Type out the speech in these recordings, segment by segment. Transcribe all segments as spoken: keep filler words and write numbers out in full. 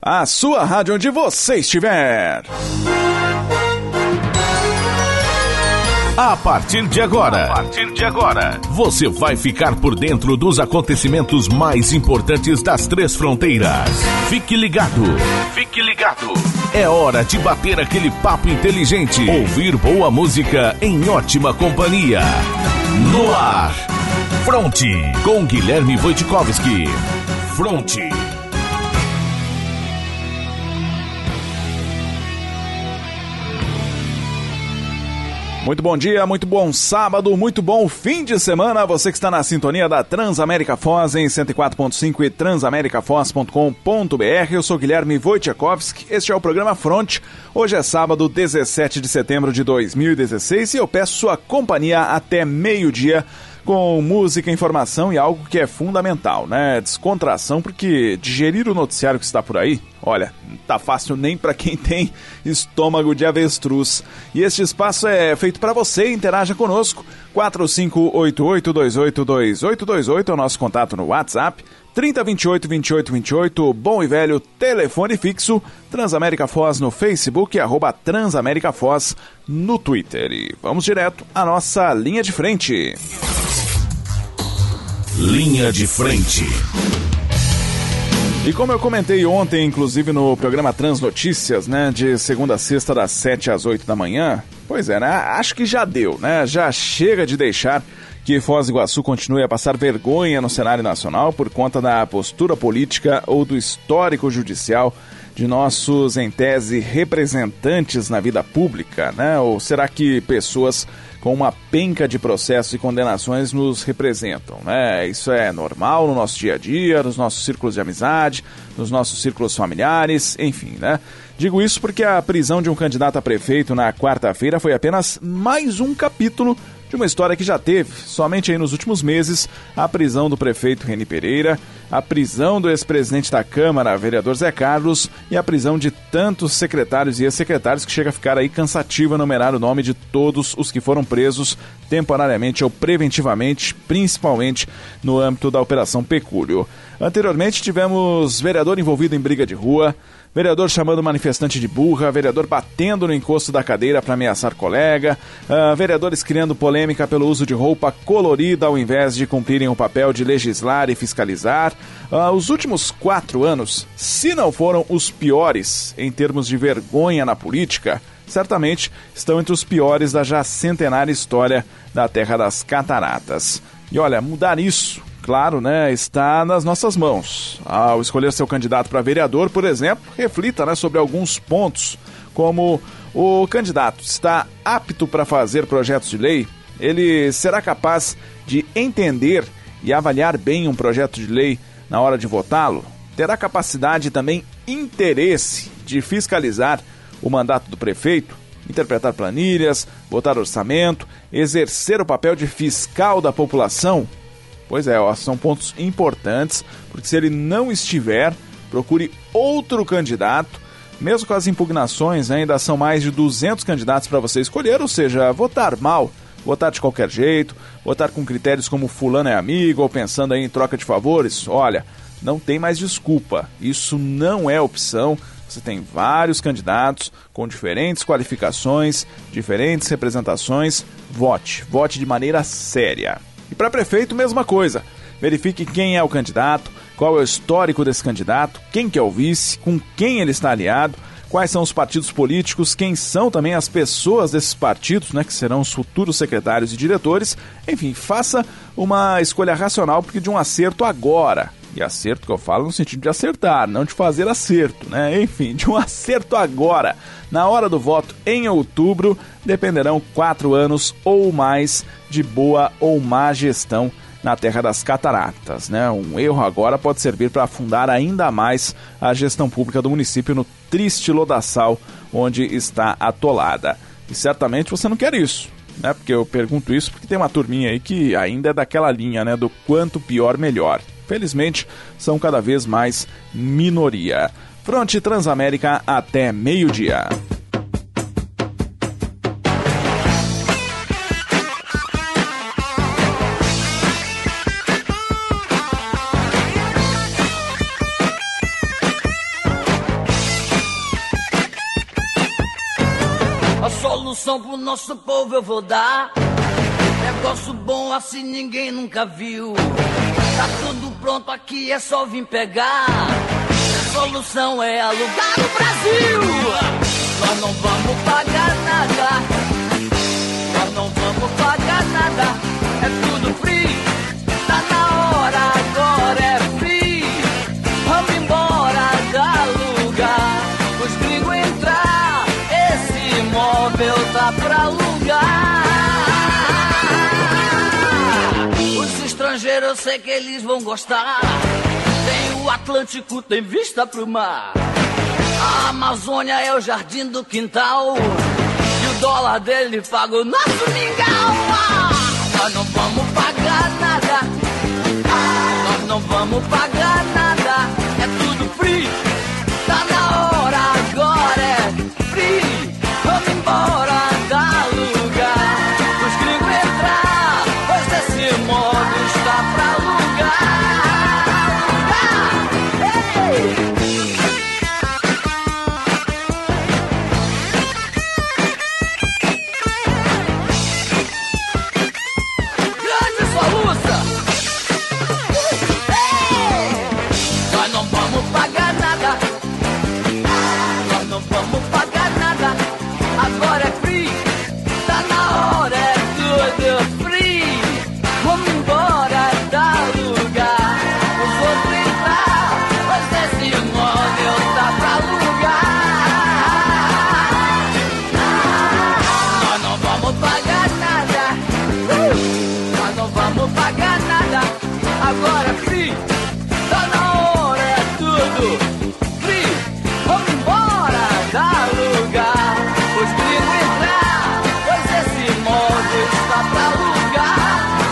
A sua rádio onde você estiver. A partir de agora, a partir de agora, você vai ficar por dentro dos acontecimentos mais importantes das três fronteiras. Fique ligado. Fique ligado. É hora de bater aquele papo inteligente, ouvir boa música em ótima companhia. No ar, Fronte, com Guilherme Wojtkowski. Fronte. Muito bom dia, muito bom sábado, muito bom fim de semana. Você que está na sintonia da Transamérica Foz em cento e quatro ponto cinco e transamerica foz ponto com ponto b r. Eu sou Guilherme Wojtkowski, este é o programa Fronte. Hoje é sábado, dezessete de setembro de dois mil e dezesseis e eu peço sua companhia até meio-dia com música, informação e algo que é fundamental, né? Descontração, porque digerir o noticiário que está por aí, olha, não tá fácil nem para quem tem estômago de avestruz. E este espaço é feito para você, interaja conosco. quatro cinco oito oito dois oito dois oito dois oito é o nosso contato no WhatsApp. trinta, vinte e oito, vinte e oito, vinte e oito, bom e velho telefone fixo. Transamérica Foz no Facebook e arroba Transamérica Foz no Twitter. E vamos direto à nossa linha de frente. Linha de frente. E como eu comentei ontem, inclusive no programa Transnotícias, né, de segunda a sexta das sete às oito da manhã, pois é, né, acho que já deu, né, já chega de deixar que Foz do Iguaçu continue a passar vergonha no cenário nacional por conta da postura política ou do histórico judicial de nossos, em tese, representantes na vida pública, né, ou será que pessoas com uma penca de processos e condenações nos representam, né? Isso é normal no nosso dia a dia, nos nossos círculos de amizade, nos nossos círculos familiares, enfim, né? Digo isso porque a prisão de um candidato a prefeito na quarta-feira foi apenas mais um capítulo de uma história que já teve, somente aí nos últimos meses, a prisão do prefeito Reni Pereira, a prisão do ex-presidente da Câmara, vereador Zé Carlos, e a prisão de tantos secretários e ex-secretários que chega a ficar aí cansativo enumerar o nome de todos os que foram presos temporariamente ou preventivamente, principalmente no âmbito da Operação Pecúlio. Anteriormente tivemos vereador envolvido em briga de rua, vereador chamando manifestante de burra, vereador batendo no encosto da cadeira para ameaçar colega, uh, vereadores criando polêmica pelo uso de roupa colorida ao invés de cumprirem o papel de legislar e fiscalizar. Uh, os últimos quatro anos, se não foram os piores em termos de vergonha na política, certamente estão entre os piores da já centenária história da Terra das Cataratas. E olha, mudar isso, claro, né, está nas nossas mãos. Ao escolher seu candidato para vereador, por exemplo, reflita, né, sobre alguns pontos, como o candidato está apto para fazer projetos de lei, ele será capaz de entender e avaliar bem um projeto de lei na hora de votá-lo, terá capacidade e também interesse de fiscalizar o mandato do prefeito, interpretar planilhas, votar orçamento, exercer o papel de fiscal da população. Pois é, ó, são pontos importantes, porque se ele não estiver, procure outro candidato, mesmo com as impugnações, né, ainda são mais de duzentos candidatos para você escolher, ou seja, votar mal, votar de qualquer jeito, votar com critérios como fulano é amigo, ou pensando aí em troca de favores, olha, não tem mais desculpa, isso não é opção. Você tem vários candidatos com diferentes qualificações, diferentes representações, vote, vote de maneira séria. E para prefeito, mesma coisa. Verifique quem é o candidato, qual é o histórico desse candidato, quem que é o vice, com quem ele está aliado, quais são os partidos políticos, quem são também as pessoas desses partidos, né, que serão os futuros secretários e diretores. Enfim, faça uma escolha racional, porque de um acerto agora, e acerto que eu falo no sentido de acertar, não de fazer acerto, né? Enfim, de um acerto agora, na hora do voto em outubro, dependerão quatro anos ou mais de boa ou má gestão na Terra das Cataratas, né? Um erro agora pode servir para afundar ainda mais a gestão pública do município no triste lodaçal onde está atolada. E certamente você não quer isso, né? Porque eu pergunto isso porque tem uma turminha aí que ainda é daquela linha, né? Do quanto pior, melhor. Felizmente, são cada vez mais minoria. Fronte Transamérica até meio-dia. solução pro nosso povo eu vou dar. Negócio bom assim ninguém nunca viu. Tá tudo pronto aqui, é só vir pegar. A solução é alugar o Brasil. Nós não vamos pagar nada. Nós não vamos pagar nada. É tudo free. Tá na hora, agora é free. Vamos embora, dá lugar. Os gringos entrar. Esse imóvel tá pra alugar. Eu sei que eles vão gostar. Tem o Atlântico, tem vista pro mar. A Amazônia é o jardim do quintal. E o dólar dele paga o nosso mingau. Ah, nós não vamos pagar nada. Ah, nós não vamos pagar nada. É tudo free. Tá na hora, agora é free. Vamos embora, dá lugar. Os gringos entrar, pois esse imóvel está pra alugar. Hey! Grande soluça! Hey! Nós não vamos pagar nada. Nós não vamos pagar nada. Agora é free. Tá na hora, é tudo free. Vamos embora, dá lugar. Os outros entrar, pois esse imóvel tá pra alugar. Nós não vamos pagar nada. Uh! Nós não vamos pagar nada. Agora é free. Tá na hora, é tudo free. Vamos embora, dá lugar. Os gringos entrar, pois esse imóvel está pra alugar.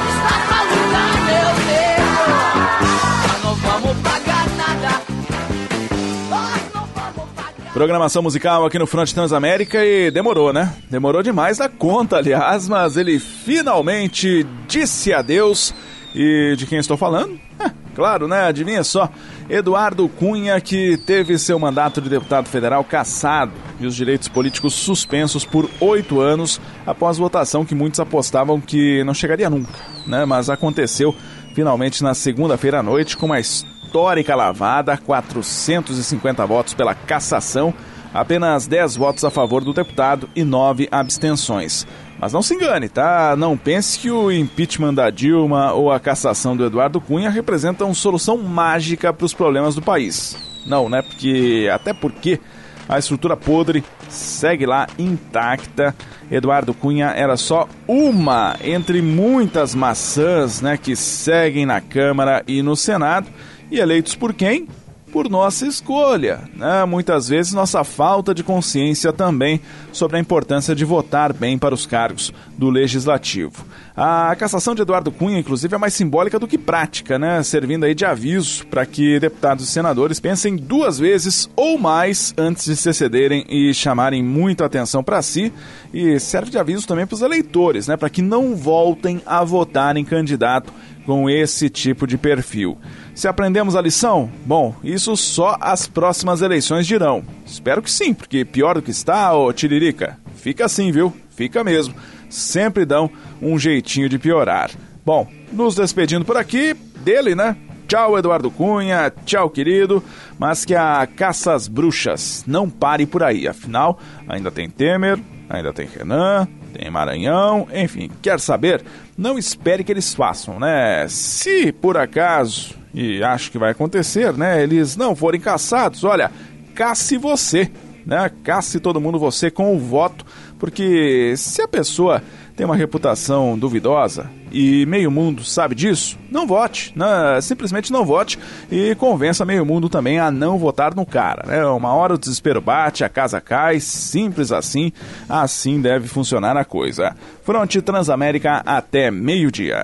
Programação musical aqui no Fronte Transamérica e demorou, né? Demorou demais da conta, aliás, mas ele finalmente disse adeus. E de quem estou falando? É, claro, né? Adivinha só. Eduardo Cunha, que teve seu mandato de deputado federal cassado e os direitos políticos suspensos por oito anos após votação que muitos apostavam que não chegaria nunca, né? Mas aconteceu finalmente na segunda-feira à noite com uma histórica lavada, quatrocentos e cinquenta votos pela cassação, apenas dez votos a favor do deputado e nove abstenções. Mas não se engane, tá? Não pense que o impeachment da Dilma ou a cassação do Eduardo Cunha representam solução mágica para os problemas do país. Não, né? Porque, até porque a estrutura podre segue lá intacta. Eduardo Cunha era só uma entre muitas maçãs, né, que seguem na Câmara e no Senado. E eleitos por quem? Por nossa escolha, né? Muitas vezes nossa falta de consciência também sobre a importância de votar bem para os cargos do Legislativo. A cassação de Eduardo Cunha, inclusive, é mais simbólica do que prática, né? Servindo aí de aviso para que deputados e senadores pensem duas vezes ou mais antes de se excederem e chamarem muita atenção para si. E serve de aviso também para os eleitores, né? Para que não voltem a votar em candidato com esse tipo de perfil. Se aprendemos a lição? Bom, isso só as próximas eleições dirão. Espero que sim, porque pior do que está, ô Tiririca, fica assim, viu? Fica mesmo. Sempre dão um jeitinho de piorar. Bom, nos despedindo por aqui, dele, né? Tchau, Eduardo Cunha, tchau, querido, mas que a caça às bruxas não pare por aí. Afinal, ainda tem Temer, ainda tem Renan, tem Maranhão, enfim, quer saber? Não espere que eles façam, né? Se por acaso, e acho que vai acontecer, né? Eles não forem caçados, olha, casse você, né? Casse todo mundo você com o voto, porque se a pessoa tem uma reputação duvidosa e meio mundo sabe disso, não vote, né? Simplesmente não vote e convença meio mundo também a não votar no cara, né? Uma hora o desespero bate, a casa cai, simples assim, assim deve funcionar a coisa. Fronte Transamérica até meio-dia.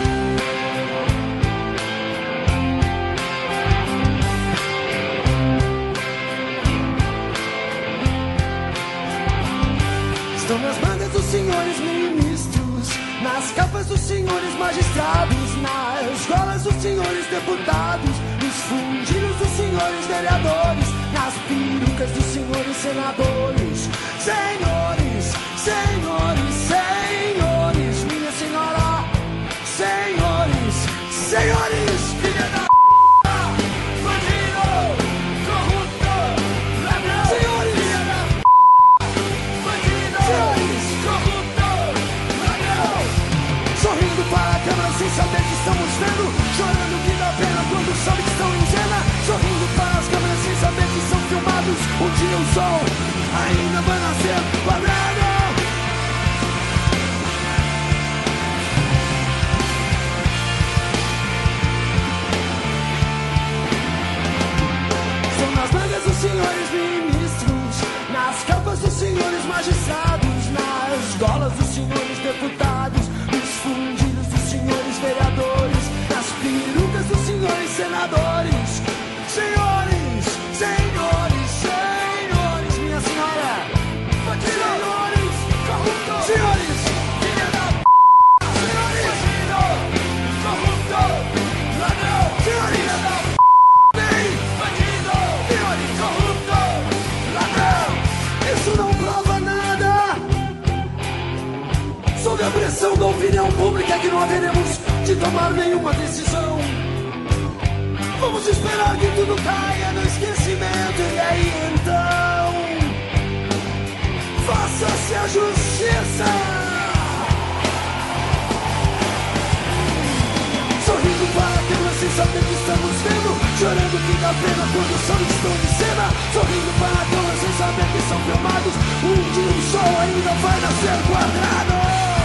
Estão nas mangas dos senhores ministros, nas capas dos senhores magistrados, nas golas dos senhores deputados, nos fundilhos dos senhores vereadores, nas perucas dos senhores senadores. Senhores, senhores. quadrados. Um dia o sol ainda vai nascer quadrado. São nas mangas dos senhores ministros, nas capas dos senhores magistrados, nas golas dos senhores deputados, nos fundilhos dos senhores vereadores, nas perucas dos senhores senadores. Senhores, senhores, senhores, minha senhora. Senhores, corrupto. Senhores, filha da p***. Senhores, corrupto. Ladrão. Senhores, filha da p***. Bem, bandido. Senhores, corrupto. Ladrão. Isso não prova nada. Sob a pressão da opinião pública que não haveremos de tomar nenhuma decisão. Vamos esperar que tudo caia no esquecimento. E aí então faça-se a justiça. Sorrindo para a câmera sem saber que estamos vendo, chorando que dá pena quando o sol estão de cena. Sorrindo para a câmera sem saber que são filmados. Um dia o sol ainda vai nascer quadrado.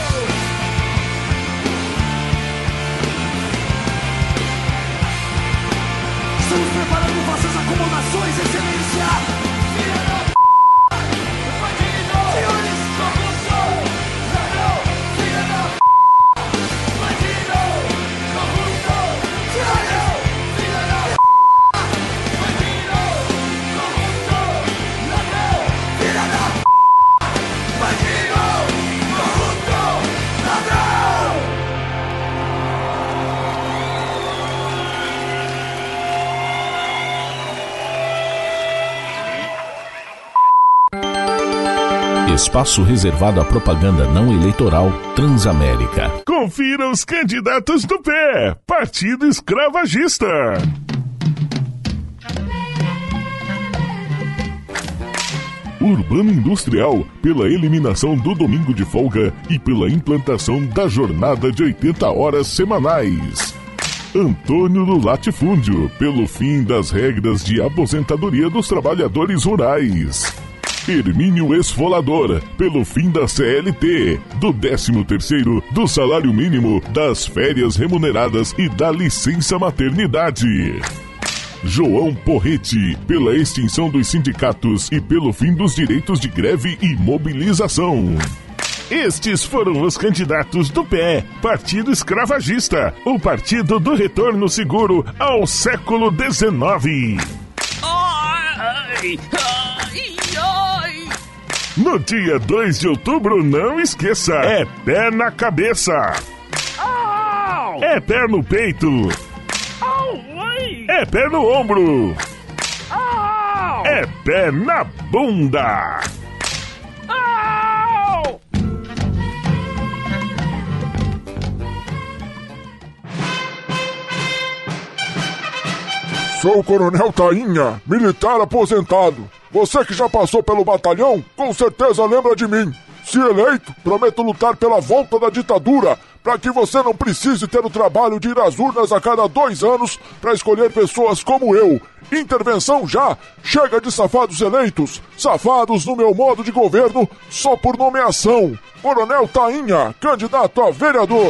Estamos preparando vossas acomodações, excelência. Filha da p***, bandido. Senhores, corrupto. Ladrão, filha da p***, bandido. Corrupto. Senhores, filha da p***, bandido. Corrupto. Ladrão, filha da p***, bandido. Corrupto. Ladrão. Espaço reservado à propaganda não eleitoral Transamérica. Confira os candidatos do P E, Partido Escravagista. Urbano Industrial, pela eliminação do domingo de folga e pela implantação da jornada de oitenta horas semanais. Antônio do Latifúndio, pelo fim das regras de aposentadoria dos trabalhadores rurais. Hermínio Esfolador, pelo fim da C L T, do décimo terceiro, do salário mínimo, das férias remuneradas e da licença maternidade. João Porrete, pela extinção dos sindicatos e pelo fim dos direitos de greve e mobilização. Estes foram os candidatos do P E, Partido Escravagista, o partido do retorno seguro ao século dezenove. Ai, ai, ai. No dia dois de outubro, não esqueça, é pé na cabeça. Au. É pé no peito. Au, é pé no ombro. Au. É pé na bunda. Au. Sou o Coronel Tainha, militar aposentado. Você que já passou pelo batalhão, com certeza lembra de mim. Se eleito, prometo lutar pela volta da ditadura, para que você não precise ter o trabalho de ir às urnas a cada dois anos para escolher pessoas como eu. Intervenção já! Chega de safados eleitos, safados no meu modo de governo, só por nomeação. Coronel Tainha, candidato a vereador.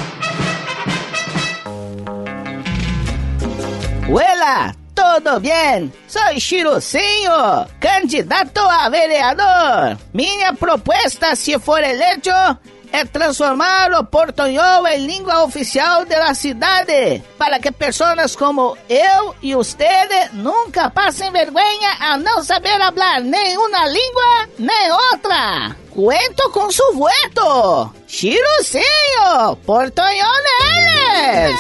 Hola, ¿todo bien? Soy Chiruzinho, candidato a vereador. Minha proposta, se for eleito, é transformar o portunhol em língua oficial da cidade, para que pessoas como eu e você nunca passem vergonha a não saber falar nem uma língua, nem outra. Cuento com su voto. Chiruzinho, portunhol neles.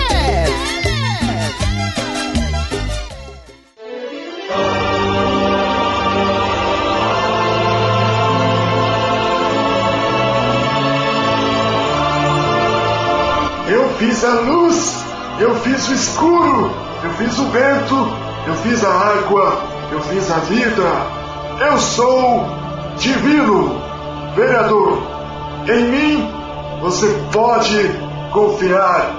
Eu fiz a luz, eu fiz o escuro, eu fiz o vento, eu fiz a água, eu fiz a vida. Eu sou divino, vereador. Em mim você pode confiar.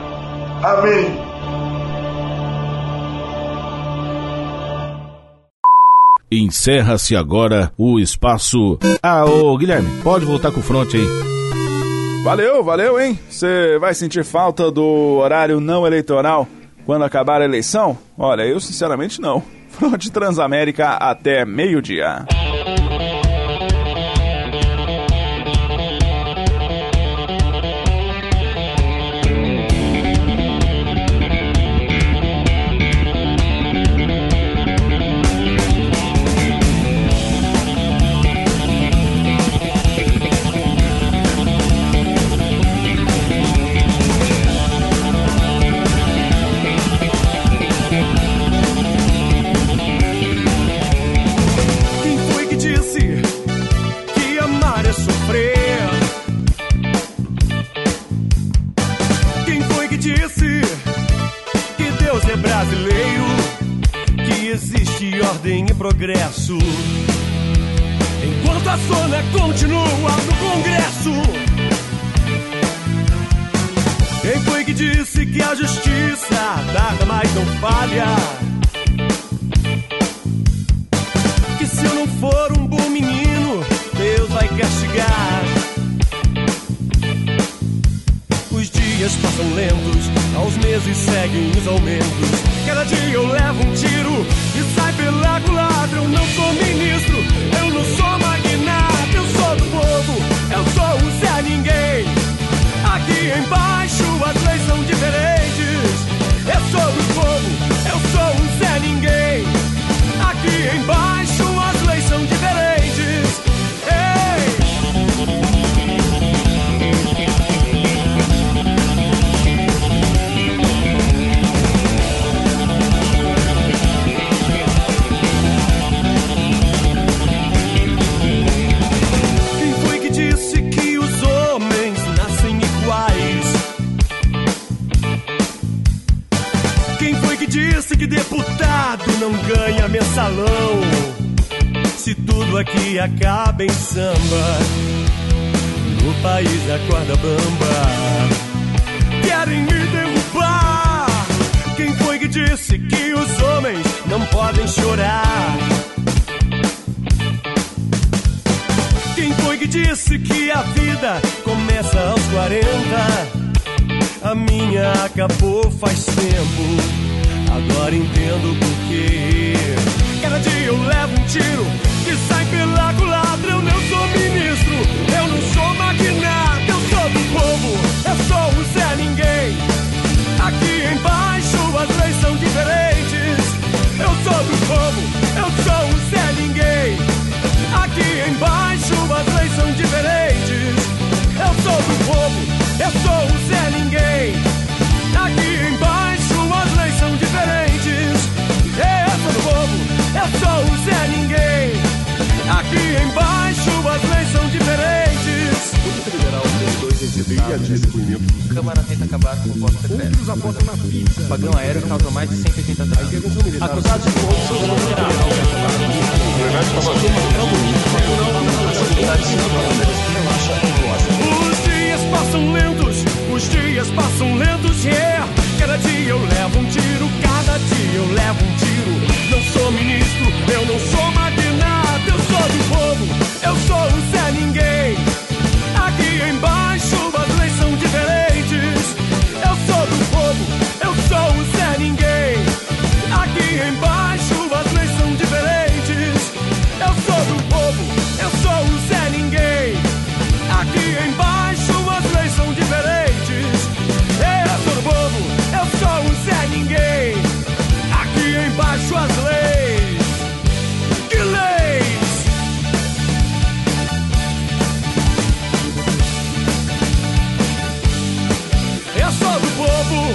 Amém. Encerra-se agora o espaço... Ah, ô Guilherme, pode voltar com o front aí. Valeu, valeu, hein? Você vai sentir falta do horário não eleitoral quando acabar a eleição? Olha, eu sinceramente não. Front Transamérica até meio-dia. Progresso. Enquanto a zona continua no Congresso. Quem foi que disse que a justiça nada mais não falha? Que se eu não for um bom menino, Deus vai castigar. Os dias passam lentos, aos meses seguem os aumentos. Cada dia eu levo um tiro e sai pela culatra. Eu não sou ministro, eu não sou magnata. Eu sou do povo, eu sou o Zé Ninguém. Aqui embaixo as leis são diferentes. Eu sou do povo, eu sou o Zé Ninguém. Aqui embaixo as leis são diferentes. Ei! Disse que deputado não ganha mensalão. Se tudo aqui acaba em samba, no país a corda bamba. Querem me derrubar. Quem foi que disse que os homens não podem chorar? Quem foi que disse que a vida começa aos quarenta? A minha acabou faz tempo. Agora entendo por quê. Cada dia eu levo um tiro que sai pela culatra. Eu não sou ministro, eu não sou magnata. Eu sou do povo, eu sou o Zé Ninguém. Aqui embaixo as leis são diferentes. Eu sou do povo, eu sou o Zé Ninguém. Aqui embaixo as leis são diferentes. Eu sou do povo, eu sou o Zé Ninguém. Aqui embaixo as leis são diferentes. Eu sou do povo, eu sou o Zé Ninguém. Aqui embaixo as leis são diferentes. O Federal tem dois recebidos de depoimento. Câmara tenta acabar com o voto secreto. Outros apostam na pizza. Pagão aéreo causa mais de cento e oitenta anos. Acusados de corrupção federal. Os dias passam lentos, os dias passam lentos, yeah. Cada dia eu levo um tiro, cada dia eu levo um tiro. Não sou ministro, eu não sou magnata. Eu sou do povo, eu sou o Zé Ninguém. Aqui embaixo as leis são diferentes. Eu sou do povo, eu sou o Zé Ninguém. Aqui embaixo as leis são diferentes. Eu sou do povo, eu sou o Zé Ninguém. Aqui embaixo as leis são diferentes. Eu sou do povo, eu sou o Zé Ninguém. Aqui embaixo as leis. Que leis? Eu sou do povo.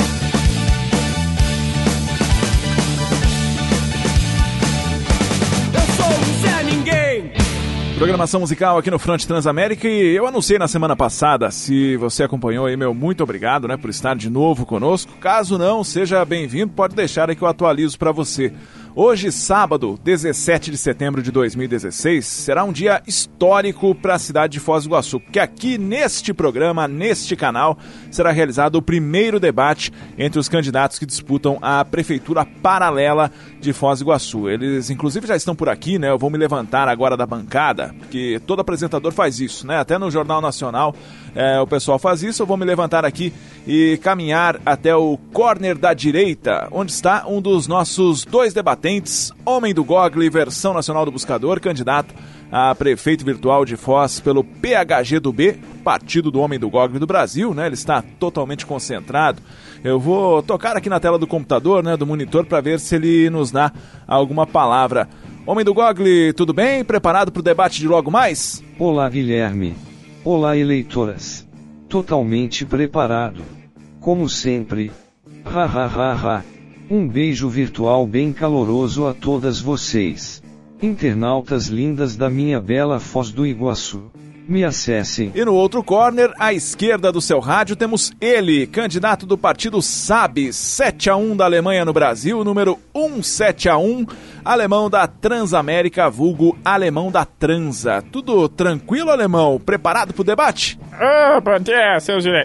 Eu sou o Zé Ninguém. Programação musical aqui no Front Transamérica, e eu anunciei na semana passada. Se você acompanhou aí, meu muito obrigado, né, por estar de novo conosco. Caso não, seja bem-vindo, pode deixar aí que eu atualizo para você. Hoje, sábado, dezessete de setembro de dois mil e dezesseis, será um dia histórico para a cidade de Foz do Iguaçu, porque aqui neste programa, neste canal, será realizado o primeiro debate entre os candidatos que disputam a prefeitura paralela de Foz do Iguaçu. Eles, inclusive, já estão por aqui, né? Eu vou me levantar agora da bancada, porque todo apresentador faz isso, né? Até no Jornal Nacional é, o pessoal faz isso. Eu vou me levantar aqui e caminhar até o corner da direita, onde está um dos nossos dois debatentes, Homem do Google, versão nacional do Buscador, candidato a prefeito virtual de Foz pelo P H G do B, Partido do Homem do Google do Brasil, né? Ele está totalmente concentrado. Eu vou tocar aqui na tela do computador, né, do monitor, para ver se ele nos dá alguma palavra. Homem do Google, tudo bem? Preparado para o debate de logo mais? Olá, Guilherme. Olá, eleitoras. Totalmente preparado. Como sempre. Ha ha ha ha. Um beijo virtual bem caloroso a todas vocês. Internautas lindas da minha bela Foz do Iguaçu. Me acessem. E no outro corner, à esquerda do seu rádio, temos ele, candidato do partido S A B, sete a um da Alemanha no Brasil, número cento e setenta e um, alemão da Transamérica, vulgo alemão da Transa. Tudo tranquilo, alemão? Preparado pro debate? Ô, bom dia, seu Gilé.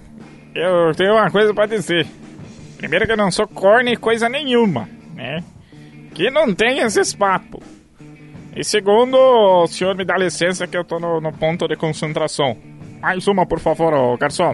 Eu tenho uma coisa pra dizer. Primeiro que eu não sou corne coisa nenhuma, né? Que não tem esses papos. E segundo, o senhor me dá licença que eu tô no, no ponto de concentração. Mais uma, por favor, ô, garçom.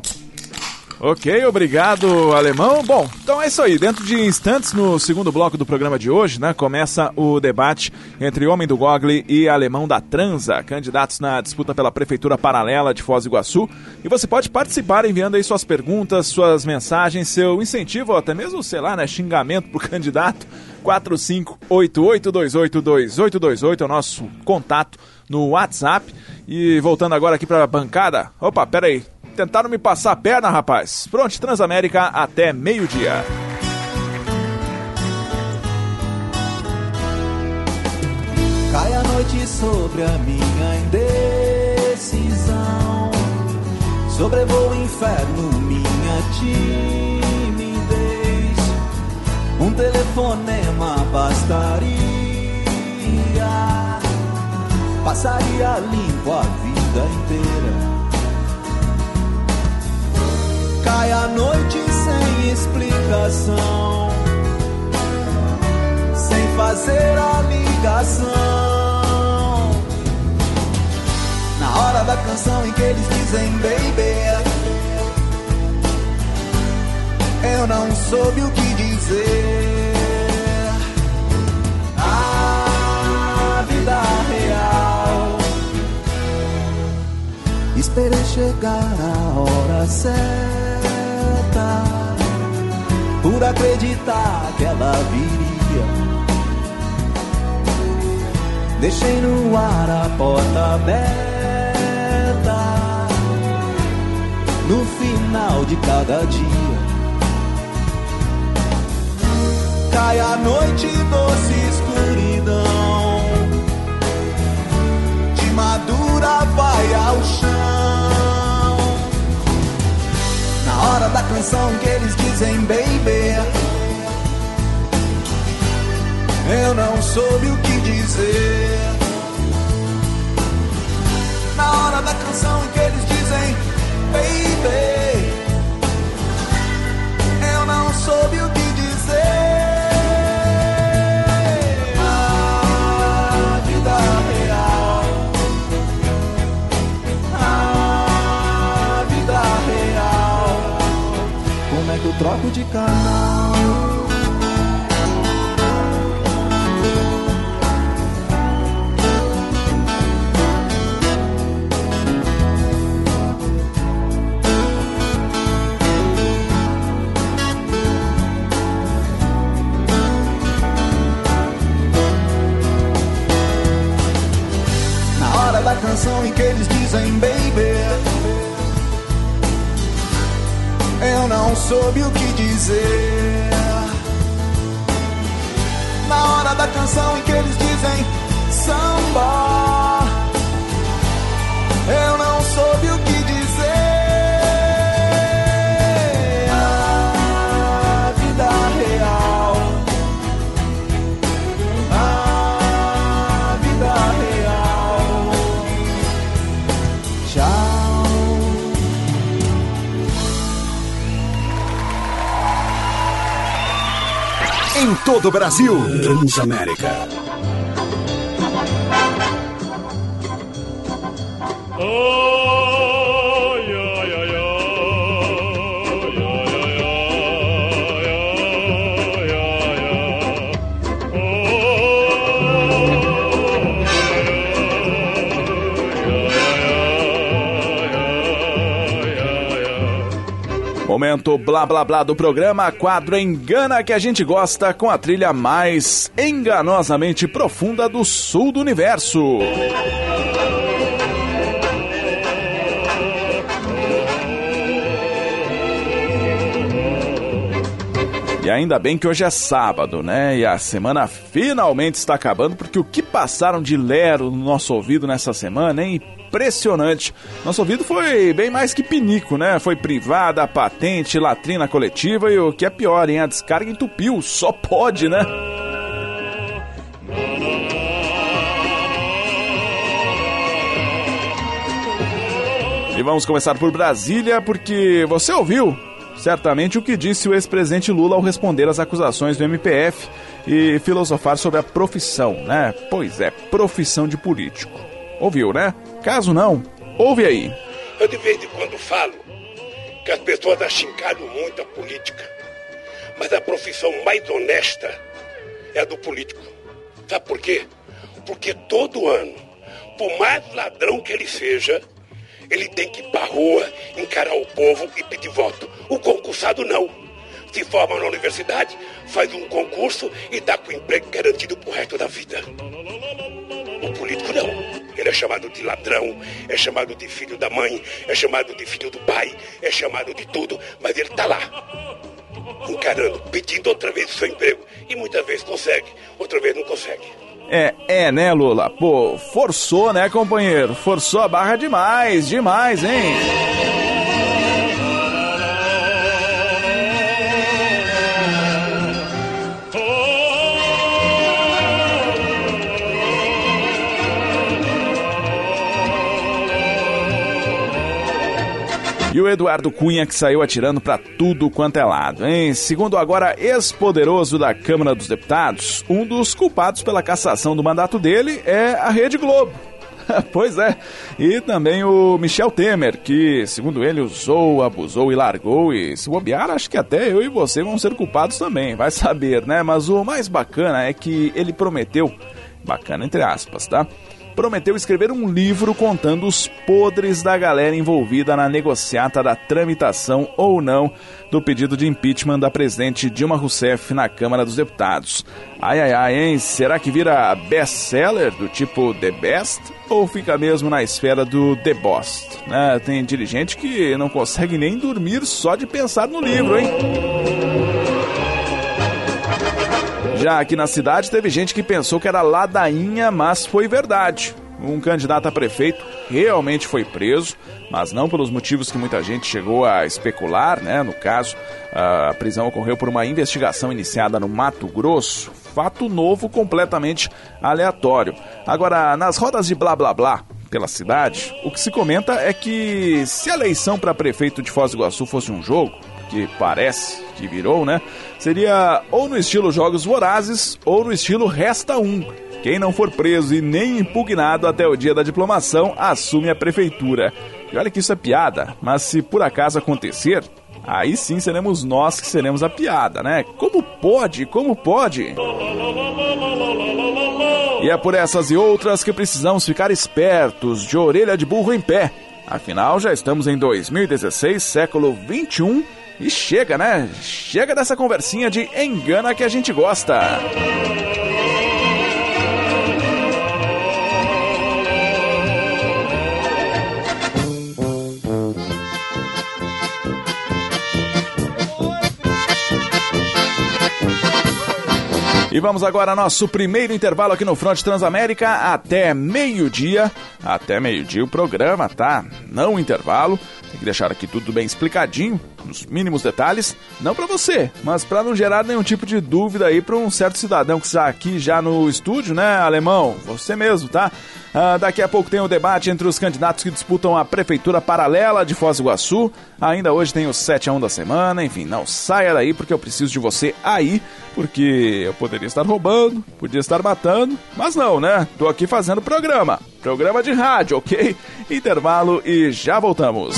Ok, obrigado, alemão. Bom, então é isso aí. Dentro de instantes, no segundo bloco do programa de hoje, né, começa o debate entre Homem do Google e Alemão da Transa, candidatos na disputa pela Prefeitura Paralela de Foz do Iguaçu. E você pode participar enviando aí suas perguntas, suas mensagens, seu incentivo, ou até mesmo, sei lá, né, xingamento pro candidato. quatro cinco oito oito dois oito dois oito dois oito é o nosso contato no WhatsApp. E voltando agora aqui pra bancada. Opa, pera aí. Tentaram me passar a perna, rapaz. Pronto, Transamérica até meio-dia. Cai a noite sobre a minha indecisão, sobrevoo o inferno, minha timidez. Um telefonema bastaria, passaria limpo a vida inteira. Cai a noite sem explicação, sem fazer a ligação. Na hora da canção em que eles dizem baby, eu não soube o que dizer. A vida real, esperei chegar a hora certa, por acreditar que ela viria. Deixei no ar a porta aberta, no final de cada dia. Cai a noite, doce escuridão, de madura vai ao chão. Na hora da canção que eles dizem baby, eu não soube o que dizer. Na hora da canção em que eles dizem baby, eu não soube o que dizer. A vida real, a vida real, como é que eu troco de canal? Da canção em que eles dizem baby, eu não soube o que dizer. Na hora da canção em que eles dizem samba, eu não soube o que dizer. A vida real, todo o Brasil. Transamérica. Momento blá blá blá do programa, quadro Engana que a gente gosta, com a trilha mais enganosamente profunda do sul do universo. E ainda bem que hoje é sábado, né? E a semana finalmente está acabando, porque o que passaram de lero no nosso ouvido nessa semana, hein? Impressionante. Nosso ouvido foi bem mais que pinico, né? Foi privada, patente, latrina coletiva e o que é pior, hein? A descarga entupiu. Só pode, né? E vamos começar por Brasília, porque você ouviu certamente o que disse o ex-presidente Lula ao responder às acusações do M P F e filosofar sobre a profissão, né? Pois é, profissão de político. Ouviu, né? Caso não, ouve aí. Eu de vez em quando falo que as pessoas achincalham muito a política, mas a profissão mais honesta é a do político. Sabe por quê? Porque todo ano, por mais ladrão que ele seja, ele tem que ir pra rua, encarar o povo e pedir voto. O concursado não. Se forma na universidade, faz um concurso e dá com o emprego garantido pro resto da vida. O político não. Ele é chamado de ladrão, é chamado de filho da mãe, é chamado de filho do pai, é chamado de tudo, mas ele tá lá, encarando, pedindo outra vez o seu emprego. E muitas vezes consegue, outra vez não consegue. É, é, né, Lula? Pô, forçou, né, companheiro? Forçou a barra demais, demais, hein? E o Eduardo Cunha, que saiu atirando pra tudo quanto é lado, hein? Segundo agora ex-poderoso da Câmara dos Deputados, um dos culpados pela cassação do mandato dele é a Rede Globo. Pois é, e também o Michel Temer, que, segundo ele, usou, abusou e largou, e se bobear, acho que até eu e você vão ser culpados também, vai saber, né? Mas o mais bacana é que ele prometeu, bacana entre aspas, tá? Prometeu escrever um livro contando os podres da galera envolvida na negociata da tramitação ou não do pedido de impeachment da presidente Dilma Rousseff na Câmara dos Deputados. Ai, ai, ai, hein? Será que vira best-seller do tipo The Best? Ou fica mesmo na esfera do The Bost? Né? Tem dirigente que não consegue nem dormir só de pensar no livro, hein? Já aqui na cidade teve gente que pensou que era ladainha, mas foi verdade. Um candidato a prefeito realmente foi preso, mas não pelos motivos que muita gente chegou a especular, né? No caso, a prisão ocorreu por uma investigação iniciada no Mato Grosso, fato novo completamente aleatório. Agora, nas rodas de blá blá blá pela cidade, o que se comenta é que se a eleição para prefeito de Foz do Iguaçu fosse um jogo, que parece que virou, né? Seria ou no estilo Jogos Vorazes ou no estilo Resta Um. Quem não for preso e nem impugnado até o dia da diplomação assume a prefeitura. E olha que isso é piada, mas se por acaso acontecer, aí sim seremos nós que seremos a piada, né? Como pode? Como pode? E é por essas e outras que precisamos ficar espertos, de orelha de burro em pé. Afinal, já estamos em dois mil e dezesseis, século vinte e um, e chega, né? Chega dessa conversinha de engana que a gente gosta. E vamos agora ao nosso primeiro intervalo aqui no Fronte Transamérica, até meio-dia. Até meio-dia o programa, tá? Não o intervalo. Tem que deixar aqui tudo bem explicadinho, nos mínimos detalhes. Não para você, mas para não gerar nenhum tipo de dúvida aí para um certo cidadão que está aqui já no estúdio, né, Alemão? Você mesmo, tá? Ah, daqui a pouco tem o debate entre os candidatos que disputam a prefeitura paralela de Foz do Iguaçu. Ainda hoje tem o sete a um da semana. Enfim, não saia daí porque eu preciso de você aí, porque eu poderia estar roubando, podia estar matando, mas não, né? Tô aqui fazendo programa, programa de rádio, ok? Intervalo e já voltamos.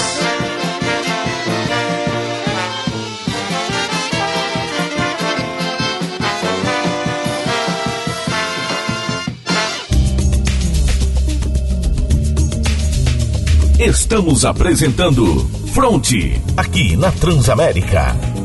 Estamos apresentando Fronte, aqui na Transamérica.